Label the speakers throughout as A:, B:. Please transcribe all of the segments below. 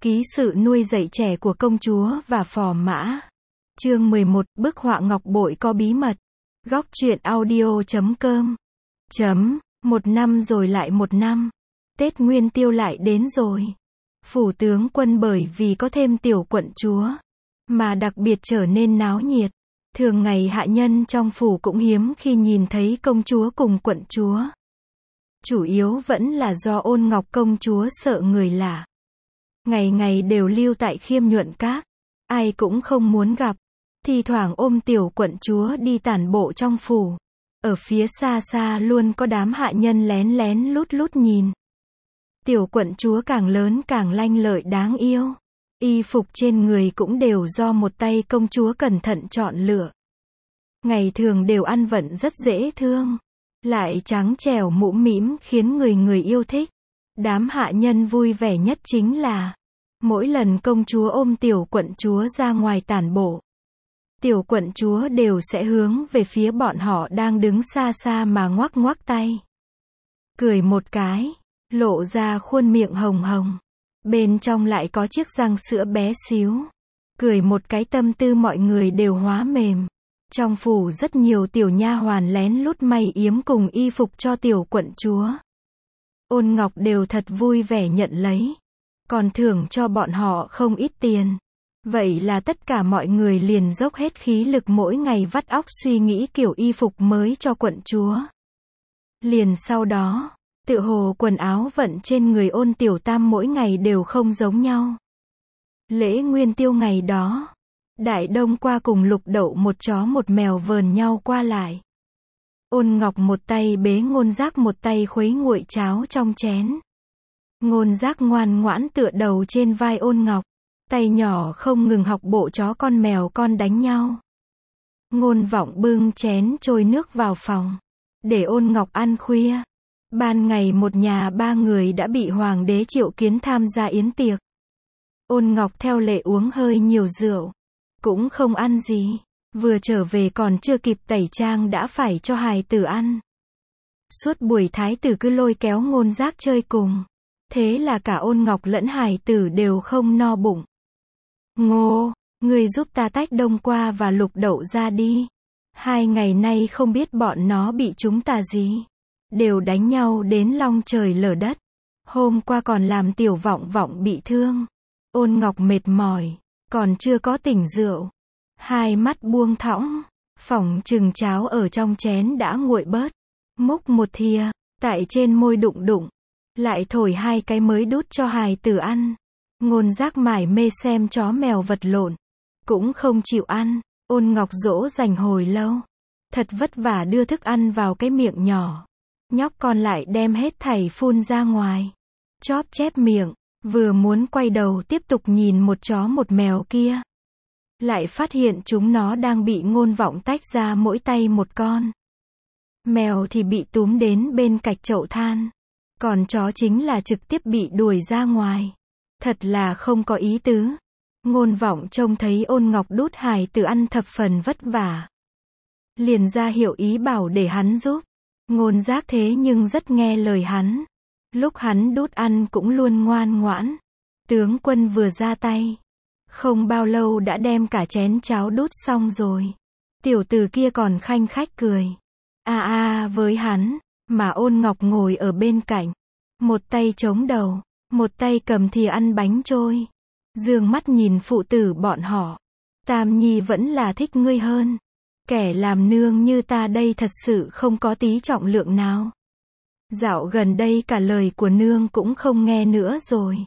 A: Ký sự nuôi dạy trẻ của công chúa và phò mã. Chương 11, bức họa ngọc bội có bí mật. Góc truyện audio.com. Một năm rồi lại một năm. Tết Nguyên Tiêu lại đến rồi. Phủ tướng quân bởi vì có thêm tiểu quận chúa, mà đặc biệt trở nên náo nhiệt. Thường ngày hạ nhân trong phủ cũng hiếm khi nhìn thấy công chúa cùng quận chúa. Chủ yếu vẫn là do Ôn Ngọc công chúa sợ người lạ. Ngày ngày đều lưu tại Khiêm Nhuận Các. Ai cũng không muốn gặp. Thi thoảng ôm tiểu quận chúa đi tản bộ trong phủ. Ở phía xa xa luôn có đám hạ nhân lén lén lút lút nhìn. Tiểu quận chúa càng lớn càng lanh lợi đáng yêu. Y phục trên người cũng đều do một tay công chúa cẩn thận chọn lựa. Ngày thường đều ăn vận rất dễ thương. Lại trắng trẻo mũm mĩm khiến người người yêu thích. Đám hạ nhân vui vẻ nhất chính là mỗi lần công chúa ôm tiểu quận chúa ra ngoài tản bộ, tiểu quận chúa đều sẽ hướng về phía bọn họ đang đứng xa xa mà ngoắc ngoắc tay. Cười một cái, lộ ra khuôn miệng hồng hồng. Bên trong lại có chiếc răng sữa bé xíu. Cười một cái tâm tư mọi người đều hóa mềm. Trong phủ rất nhiều tiểu nha hoàn lén lút may yếm cùng y phục cho tiểu quận chúa. Ôn Ngọc đều thật vui vẻ nhận lấy. Còn thưởng cho bọn họ không ít tiền. Vậy là tất cả mọi người liền dốc hết khí lực mỗi ngày vắt óc suy nghĩ kiểu y phục mới cho quận chúa. Liền sau đó, tựa hồ quần áo vận trên người Ôn Tiểu Tam mỗi ngày đều không giống nhau. Lễ Nguyên Tiêu ngày đó, Đại Đông qua cùng Lục Đậu một chó một mèo vờn nhau qua lại. Ôn Ngọc một tay bế Ngôn Giác một tay khuấy nguội cháo trong chén. Ngôn Giác ngoan ngoãn tựa đầu trên vai Ôn Ngọc, tay nhỏ không ngừng học bộ chó con mèo con đánh nhau. Ngôn Vọng bưng chén trôi nước vào phòng, để Ôn Ngọc ăn khuya. Ban ngày một nhà ba người đã bị hoàng đế triệu kiến tham gia yến tiệc. Ôn Ngọc theo lệ uống hơi nhiều rượu, cũng không ăn gì. Vừa trở về còn chưa kịp tẩy trang đã phải cho hài tử ăn. Suốt buổi thái tử cứ lôi kéo Ngôn Giác chơi cùng. Thế là cả Ôn Ngọc lẫn hài tử đều không no bụng. Ngô, người giúp ta tách Đông Qua và Lục Đậu ra đi. 2 ngày nay không biết bọn nó bị chúng ta gì. Đều đánh nhau đến long trời lở đất. Hôm qua còn làm tiểu Vọng Vọng bị thương. Ôn Ngọc mệt mỏi, còn chưa có tỉnh rượu. Hai mắt buông thõng, phỏng chừng cháo ở trong chén đã nguội bớt. Múc một thìa, tại trên môi đụng đụng. Lại thổi 2 cái mới đút cho hài tử ăn. Ngôn Giác mải mê xem chó mèo vật lộn, cũng không chịu ăn. Ôn Ngọc dỗ dành hồi lâu. Thật vất vả đưa thức ăn vào cái miệng nhỏ. Nhóc con lại đem hết thảy phun ra ngoài. Chóp chép miệng, vừa muốn quay đầu tiếp tục nhìn một chó một mèo kia. Lại phát hiện chúng nó đang bị Ngôn Vọng tách ra mỗi tay một con. Mèo thì bị túm đến bên cạnh chậu than. Còn chó chính là trực tiếp bị đuổi ra ngoài. Thật là không có ý tứ. Ngôn Vọng trông thấy Ôn Ngọc đút hài tử ăn thập phần vất vả. Liền ra hiệu ý bảo để hắn giúp. Ngôn Giác thế nhưng rất nghe lời hắn. Lúc hắn đút ăn cũng luôn ngoan ngoãn. Tướng quân vừa ra tay, không bao lâu đã đem cả chén cháo đút xong rồi. Tiểu tử kia còn khanh khách cười. Với hắn, mà Ôn Ngọc ngồi ở bên cạnh. Một tay chống đầu, một tay cầm thìa ăn bánh trôi. Dương mắt nhìn phụ tử bọn họ. Tam Nhi vẫn là thích ngươi hơn. Kẻ làm nương như ta đây thật sự không có tí trọng lượng nào. Dạo gần đây cả lời của nương cũng không nghe nữa rồi.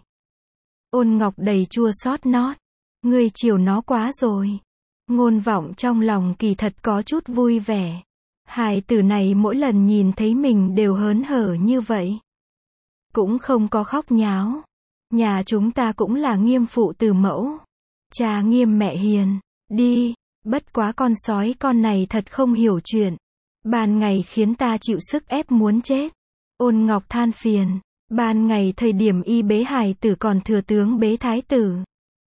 A: Ôn Ngọc đầy chua xót nót. Ngươi chiều nó quá rồi. Ngôn Vọng trong lòng kỳ thật có chút vui vẻ. Hài tử này mỗi lần nhìn thấy mình đều hớn hở như vậy. Cũng không có khóc nháo. Nhà chúng ta cũng là nghiêm phụ từ mẫu. Cha nghiêm mẹ hiền. Đi, bất quá con sói con này thật không hiểu chuyện. Ban ngày khiến ta chịu sức ép muốn chết. Ôn Ngọc than phiền. Ban ngày thời điểm y bế hài tử còn thừa tướng bế thái tử.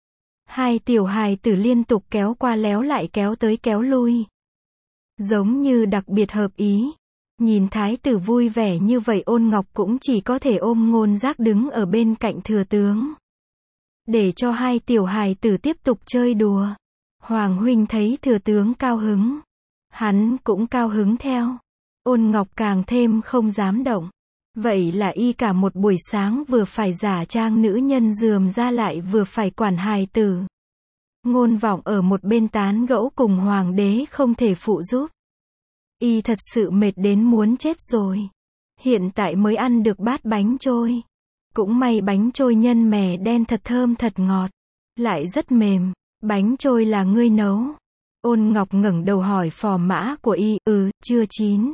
A: 2 tiểu hài tử liên tục kéo qua léo lại kéo tới kéo lui. Giống như đặc biệt hợp ý. Nhìn thái tử vui vẻ như vậy Ôn Ngọc cũng chỉ có thể ôm Ngôn Giác đứng ở bên cạnh thừa tướng. để cho hai tiểu hài tử tiếp tục chơi đùa. Hoàng huynh thấy thừa tướng cao hứng, hắn cũng cao hứng theo. Ôn Ngọc càng thêm không dám động. Vậy là y cả một buổi sáng vừa phải giả trang nữ nhân rườm ra lại vừa phải quản hài tử. Ngôn Vọng ở một bên tán gẫu cùng hoàng đế không thể phụ giúp. Y thật sự mệt đến muốn chết rồi. Hiện tại mới ăn được bát bánh trôi. Cũng may bánh trôi nhân mè đen thật thơm thật ngọt. Lại rất mềm. Bánh trôi là ngươi nấu. Ôn Ngọc ngẩng đầu hỏi phò mã của y, chưa chín.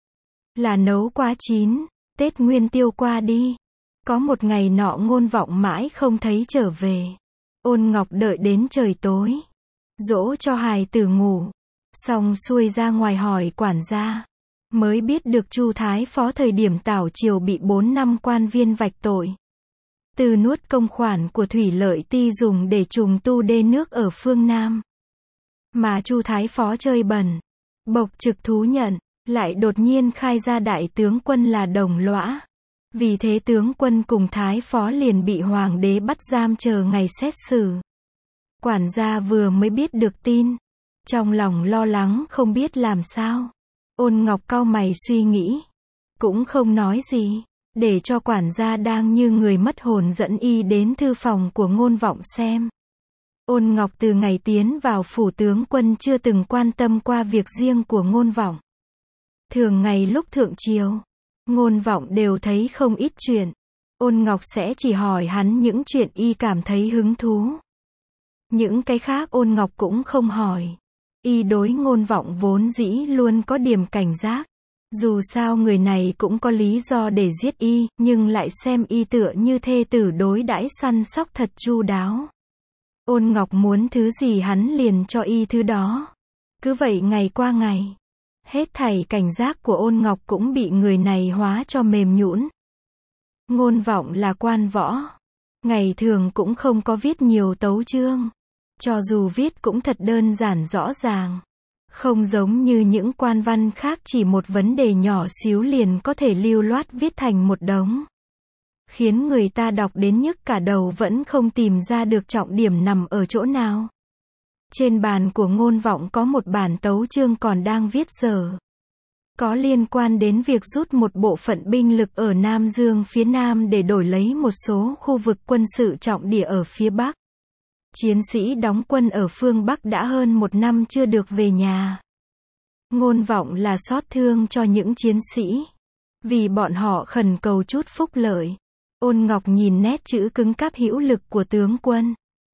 A: Là nấu quá chín. Tết Nguyên Tiêu qua đi. Có một ngày nọ Ngôn Vọng mãi không thấy trở về. Ôn Ngọc đợi đến trời tối. Dỗ cho hài tử ngủ. Xong xuôi ra ngoài hỏi quản gia. Mới biết được Chu Thái Phó thời điểm tảo triều bị 4 năm quan viên vạch tội. Từ nuốt công khoản của Thủy Lợi Ti dùng để trùng tu đê nước ở phương Nam. Mà Chu Thái Phó chơi bẩn. Bộc trực thú nhận. Lại đột nhiên khai ra đại tướng quân là đồng lõa. Vì thế tướng quân cùng Thái Phó liền bị hoàng đế bắt giam chờ ngày xét xử. Quản gia vừa mới biết được tin. Trong lòng lo lắng không biết làm sao. Ôn Ngọc cau mày suy nghĩ. Cũng không nói gì. Để cho quản gia đang như người mất hồn dẫn y đến thư phòng của Ngôn Vọng xem. Ôn Ngọc từ ngày tiến vào phủ tướng quân chưa từng quan tâm qua việc riêng của Ngôn Vọng. Thường ngày lúc thượng triều, Ngôn Vọng đều thấy không ít chuyện. Ôn Ngọc sẽ chỉ hỏi hắn những chuyện y cảm thấy hứng thú. Những cái khác Ôn Ngọc cũng không hỏi. Y đối Ngôn Vọng vốn dĩ luôn có điểm cảnh giác. Dù sao người này cũng có lý do để giết y, nhưng lại xem y tựa như thê tử đối đãi săn sóc thật chu đáo. Ôn Ngọc muốn thứ gì hắn liền cho y thứ đó. Cứ vậy ngày qua ngày. Hết thảy cảnh giác của Ôn Ngọc cũng bị người này hóa cho mềm nhũn. Ngôn Vọng là quan võ. Ngày thường cũng không có viết nhiều tấu chương. Cho dù viết cũng thật đơn giản rõ ràng. Không giống như những quan văn khác chỉ một vấn đề nhỏ xíu liền có thể lưu loát viết thành một đống. Khiến người ta đọc đến nhức cả đầu vẫn không tìm ra được trọng điểm nằm ở chỗ nào. Trên bàn của Ngôn Vọng có một bản tấu chương còn đang viết dở. Có liên quan đến việc rút một bộ phận binh lực ở Nam Dương phía Nam để đổi lấy một số khu vực quân sự trọng địa ở phía Bắc. Chiến sĩ đóng quân ở phương Bắc đã hơn 1 năm chưa được về nhà. Ngôn Vọng là xót thương cho những chiến sĩ. Vì bọn họ khẩn cầu chút phúc lợi. Ôn Ngọc nhìn nét chữ cứng cáp hữu lực của tướng quân.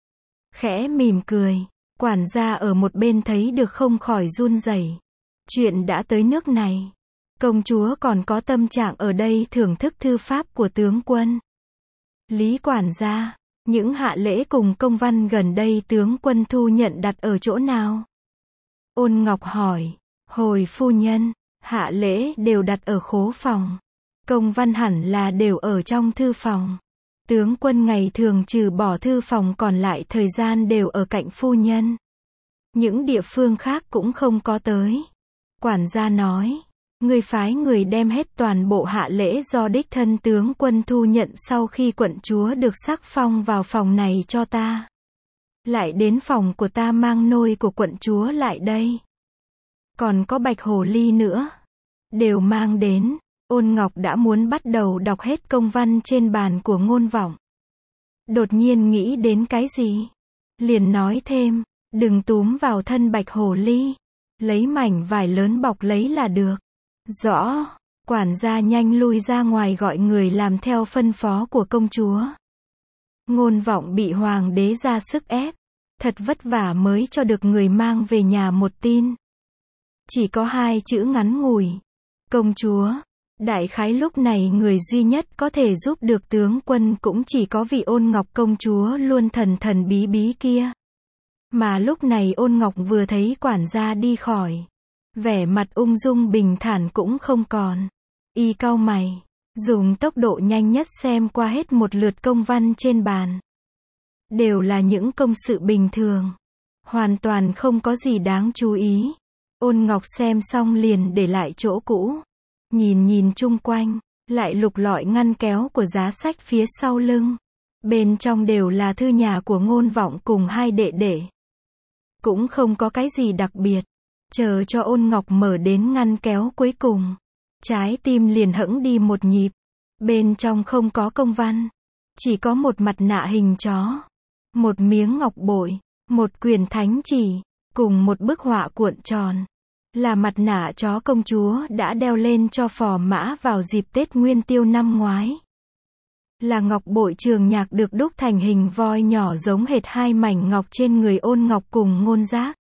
A: Khẽ mỉm cười. Quản gia ở một bên thấy được không khỏi run rẩy. Chuyện đã tới nước này. Công chúa còn có tâm trạng ở đây thưởng thức thư pháp của tướng quân. Lý quản gia, những hạ lễ cùng công văn gần đây tướng quân thu nhận đặt ở chỗ nào? Ôn Ngọc hỏi. Hồi phu nhân, hạ lễ đều đặt ở khố phòng. Công văn hẳn là đều ở trong thư phòng. Tướng quân ngày thường trừ bỏ thư phòng còn lại thời gian đều ở cạnh phu nhân. Những địa phương khác cũng không có tới. Quản gia nói, người phái người đem hết toàn bộ hạ lễ do đích thân tướng quân thu nhận sau khi quận chúa được sắc phong vào phòng này cho ta. Lại đến phòng của ta mang nôi của quận chúa lại đây. Còn có bạch hồ ly nữa. Đều mang đến. Ôn Ngọc đã muốn bắt đầu đọc hết công văn trên bàn của Ngôn Vọng. Đột nhiên nghĩ đến cái gì? Liền nói thêm, đừng túm vào thân bạch hồ ly. Lấy mảnh vải lớn bọc lấy là được. Rõ. Quản gia nhanh lui ra ngoài gọi người làm theo phân phó của công chúa. Ngôn Vọng bị hoàng đế ra sức ép. Thật vất vả mới cho được người mang về nhà một tin. Chỉ có 2 chữ ngắn ngủi. Công chúa. Đại khái lúc này người duy nhất có thể giúp được tướng quân cũng chỉ có vị Ôn Ngọc công chúa luôn thần thần bí bí kia. Mà lúc này Ôn Ngọc vừa thấy quản gia đi khỏi. Vẻ mặt ung dung bình thản cũng không còn. Y cau mày. Dùng tốc độ nhanh nhất xem qua hết một lượt công văn trên bàn. Đều là những công sự bình thường. Hoàn toàn không có gì đáng chú ý. Ôn Ngọc xem xong liền để lại chỗ cũ. Nhìn chung quanh, lại lục lọi ngăn kéo của giá sách phía sau lưng. Bên trong đều là thư nhà của Ngôn Vọng cùng hai đệ đệ. Cũng không có cái gì đặc biệt. Chờ cho Ôn Ngọc mở đến ngăn kéo cuối cùng. Trái tim liền hẫng đi một nhịp. Bên trong không có công văn. Chỉ có một mặt nạ hình chó. Một miếng ngọc bội. Một quyển thánh chỉ. Cùng một bức họa cuộn tròn. Là mặt nạ chó công chúa đã đeo lên cho Phò Mã vào dịp Tết Nguyên Tiêu năm ngoái. Là ngọc bội Trường Nhạc được đúc thành hình voi nhỏ giống hệt hai mảnh ngọc trên người Ôn Ngọc cùng Ngôn Giác.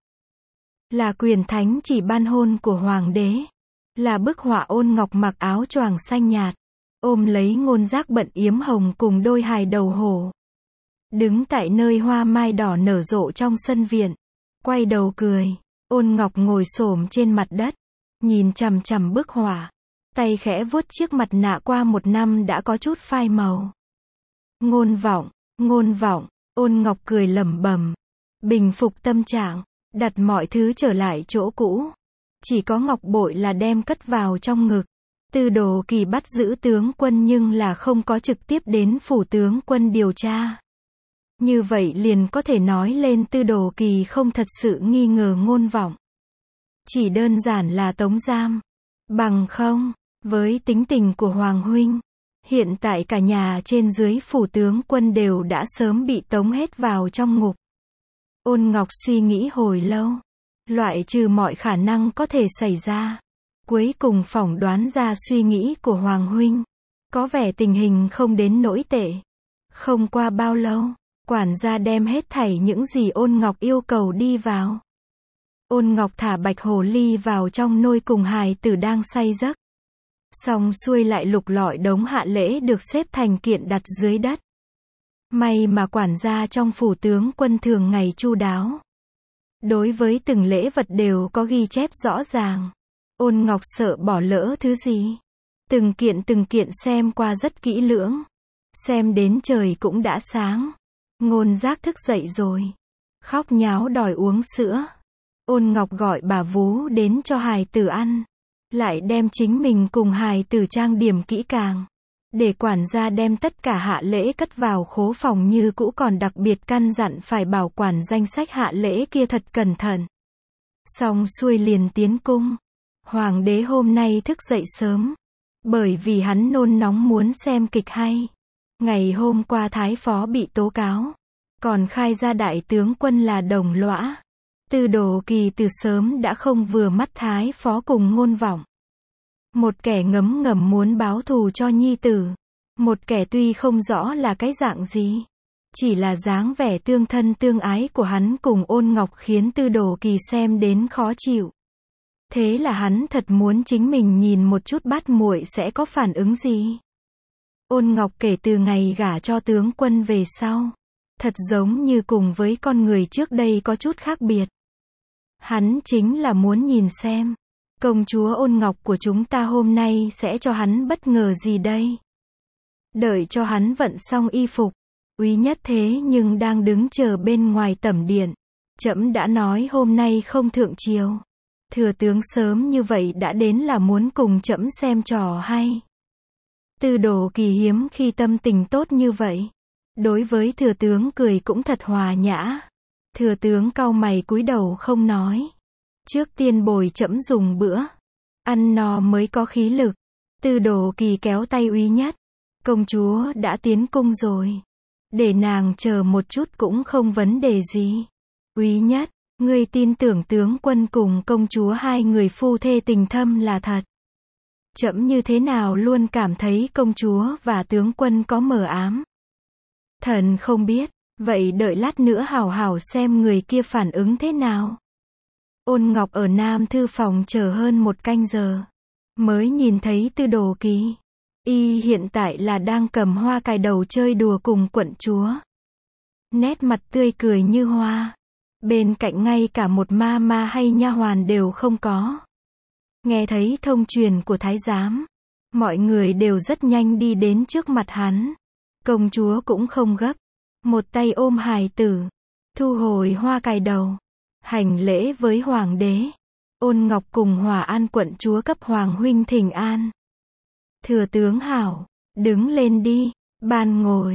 A: Là quyền thánh chỉ ban hôn của Hoàng đế. Là bức họa Ôn Ngọc mặc áo choàng xanh nhạt. Ôm lấy Ngôn Giác bận yếm hồng cùng đôi hài đầu hổ. Đứng tại nơi hoa mai đỏ nở rộ trong sân viện. Quay đầu cười. Ôn Ngọc ngồi xổm trên mặt đất. Nhìn chằm chằm bức họa. Tay khẽ vuốt chiếc mặt nạ qua một năm đã có chút phai màu. Ngôn Vọng, Ôn Ngọc cười lẩm bẩm. Bình phục tâm trạng. Đặt mọi thứ trở lại chỗ cũ. Chỉ có ngọc bội là đem cất vào trong ngực. Tư Đồ Kỳ bắt giữ tướng quân nhưng là không có trực tiếp đến phủ tướng quân điều tra. Như vậy liền có thể nói lên Tư Đồ Kỳ không thật sự nghi ngờ Ngôn Vọng. Chỉ đơn giản là tống giam. Bằng không, với tính tình của Hoàng huynh, hiện tại cả nhà trên dưới phủ tướng quân đều đã sớm bị tống hết vào trong ngục. Ôn Ngọc suy nghĩ hồi lâu, loại trừ mọi khả năng có thể xảy ra. Cuối cùng phỏng đoán ra suy nghĩ của Hoàng huynh. Có vẻ tình hình không đến nỗi tệ. Không qua bao lâu, quản gia đem hết thảy những gì Ôn Ngọc yêu cầu đi vào. Ôn Ngọc thả bạch hồ ly vào trong nôi cùng hài tử đang say giấc. Xong xuôi lại lục lọi đống hạ lễ được xếp thành kiện đặt dưới đất. May mà quản gia trong phủ tướng quân thường ngày chu đáo. Đối với từng lễ vật đều có ghi chép rõ ràng. Ôn Ngọc sợ bỏ lỡ thứ gì. Từng kiện xem qua rất kỹ lưỡng. Xem đến trời cũng đã sáng. Ngôn Giác thức dậy rồi. Khóc nháo đòi uống sữa. Ôn Ngọc gọi bà vú đến cho hài tử ăn. Lại đem chính mình cùng hài tử trang điểm kỹ càng. Để quản gia đem tất cả hạ lễ cất vào khố phòng như cũ, còn đặc biệt căn dặn phải bảo quản danh sách hạ lễ kia thật cẩn thận. Xong xuôi liền tiến cung. Hoàng đế hôm nay thức dậy sớm. Bởi vì hắn nôn nóng muốn xem kịch hay. Ngày hôm qua thái phó bị tố cáo. Còn khai ra đại tướng quân là đồng lõa. Tư Đồ Kỳ từ sớm đã không vừa mắt thái phó cùng Ngôn Vọng. Một kẻ ngấm ngầm muốn báo thù cho nhi tử. Một kẻ tuy không rõ là cái dạng gì. Chỉ là dáng vẻ tương thân tương ái của hắn cùng Ôn Ngọc khiến Tư Đồ Kỳ xem đến khó chịu. Thế là hắn thật muốn chính mình nhìn một chút bát muội sẽ có phản ứng gì. Ôn Ngọc kể từ ngày gả cho tướng quân về sau. Thật giống như cùng với con người trước đây có chút khác biệt. Hắn chính là muốn nhìn xem. Công chúa Ôn Ngọc của chúng ta hôm nay sẽ cho hắn bất ngờ gì đây. Đợi cho hắn vận xong y phục. Úy Nhất thế nhưng đang đứng chờ bên ngoài tẩm điện. Trẫm đã nói hôm nay không thượng triều. Thừa tướng sớm như vậy đã đến là muốn cùng trẫm xem trò hay. Tư Đồ Kỳ hiếm khi tâm tình tốt như vậy. Đối với thừa tướng cười cũng thật hòa nhã. Thừa tướng cau mày cúi đầu không nói. Trước tiên bồi trẫm dùng bữa. Ăn no mới có khí lực. Tư Đồ Kỳ kéo tay Úy Nhất. Công chúa đã tiến cung rồi. Để nàng chờ một chút cũng không vấn đề gì. Úy Nhất, ngươi tin tưởng tướng quân cùng công chúa hai người phu thê tình thâm là thật. Trẫm như thế nào luôn cảm thấy công chúa và tướng quân có mờ ám. Thần không biết, vậy đợi lát nữa hảo hảo xem người kia phản ứng thế nào. Ôn Ngọc ở Nam Thư phòng chờ hơn một canh giờ. Mới nhìn thấy Tư Đồ Kỳ. Y hiện tại là đang cầm hoa cài đầu chơi đùa cùng quận chúa. Nét mặt tươi cười như hoa. Bên cạnh ngay cả một ma ma hay nha hoàn đều không có. Nghe thấy thông truyền của thái giám. Mọi người đều rất nhanh đi đến trước mặt hắn. Công chúa cũng không gấp. Một tay ôm hài tử. Thu hồi hoa cài đầu. Hành lễ với hoàng đế. Ôn Ngọc cùng Hòa An quận chúa cấp hoàng huynh thỉnh an. Thừa tướng hảo, đứng lên đi, ban ngồi.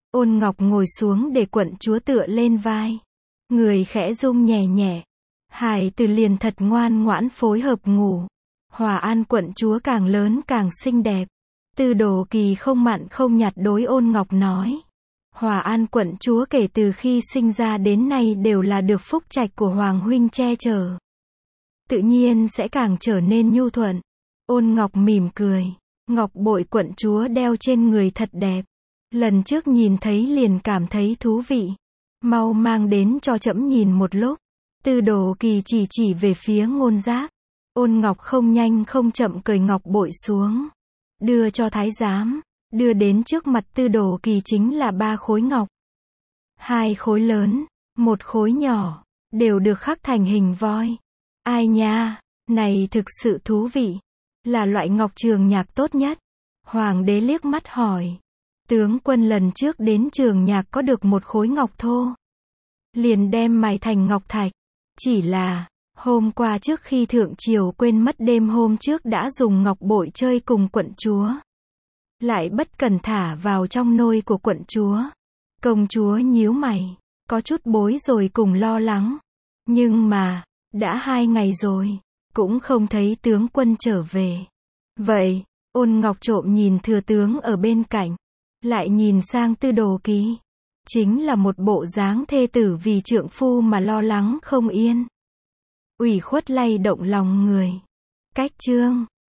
A: Ôn Ngọc ngồi xuống để quận chúa tựa lên vai. Người khẽ rung nhẹ nhẹ. Hải Từ liền thật ngoan ngoãn phối hợp ngủ. Hòa An quận chúa càng lớn càng xinh đẹp. Tư Đồ Kỳ không mặn không nhạt đối Ôn Ngọc nói. Hòa An quận chúa kể từ khi sinh ra đến nay đều là được phúc trạch của Hoàng huynh che chở. Tự nhiên sẽ càng trở nên nhu thuận. Ôn Ngọc mỉm cười. Ngọc bội quận chúa đeo trên người thật đẹp. Lần trước nhìn thấy liền cảm thấy thú vị. Mau mang đến cho trẫm nhìn một lúc. Tư Đồ Kỳ chỉ về phía Ngôn Giác. Ôn Ngọc không nhanh không chậm cởi ngọc bội xuống. Đưa cho thái giám. Đưa đến trước mặt Tư Đồ Kỳ chính là 3 khối ngọc. 2 khối lớn, 1 khối nhỏ, đều được khắc thành hình voi. Ai nha, này thực sự thú vị. Là loại ngọc Trường Nhạc tốt nhất. Hoàng đế liếc mắt hỏi. Tướng quân lần trước đến Trường Nhạc có được 1 khối ngọc thô. Liền đem mài thành ngọc thạch. Chỉ là, hôm qua trước khi thượng triều quên mất đêm hôm trước đã dùng ngọc bội chơi cùng quận chúa. Lại bất cẩn thả vào trong nôi của quận chúa. Công chúa nhíu mày, có chút bối rồi cùng lo lắng. Nhưng mà, đã 2 ngày rồi, cũng không thấy tướng quân trở về. Vậy, Ôn Ngọc trộm nhìn thừa tướng ở bên cạnh, lại nhìn sang Tư Đồ Kỳ. Chính là một bộ dáng thê tử vì trượng phu mà lo lắng không yên. Ủy khuất lay động lòng người. Cách chương